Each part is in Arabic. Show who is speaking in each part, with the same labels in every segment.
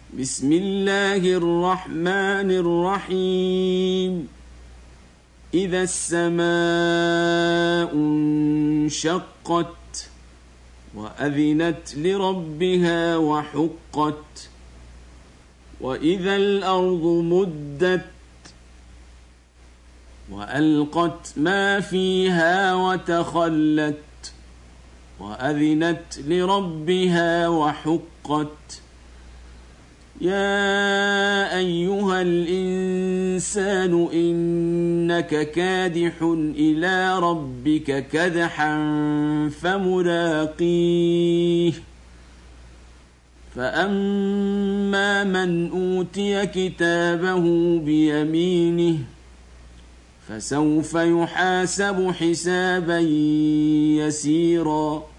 Speaker 1: بسم الله الرحمن الرحيم إذا السماء انشقت وأذنت لربها وحقت وإذا الأرض مدت وألقت ما فيها وتخلت وأذنت لربها وحقت يا أيها الإنسان إنك كادح إلى ربك كدحا فملاقيه فأما من أوتي كتابه بيمينه فسوف يحاسب حسابا يسيرا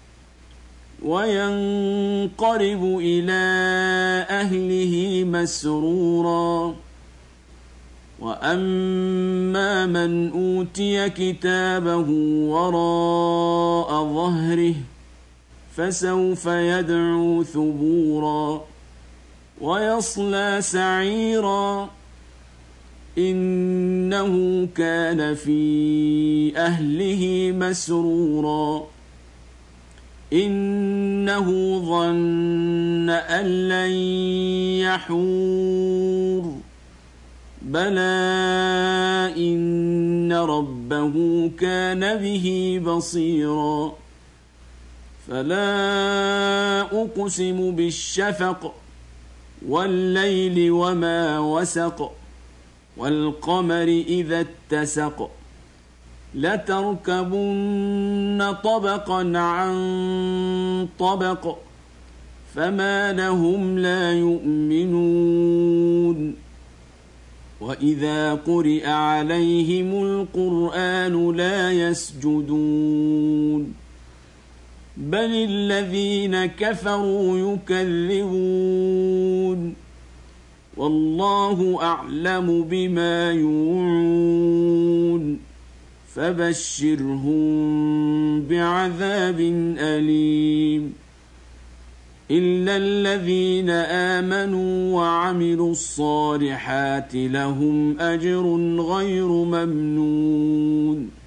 Speaker 1: وينقلب إلى أهله مسرورا وأما من أوتي كتابه وراء ظهره فسوف يدعو ثبورا ويصلى سعيرا إنه كان في أهله مسرورا إنه ظن أن لن يحور بلى إن ربه كان به بصيرا فلا أقسم بالشفق والليل وما وسق والقمر إذا اتسق لتركبن طبقا عن طبق فما لهم لا يؤمنون وإذا قرئ عليهم القرآن لا يسجدون بل الذين كفروا يكذبون والله أعلم بما يوعون فبشرهم بعذاب أليم إلا الذين آمنوا وعملوا الصالحات لهم أجر غير ممنون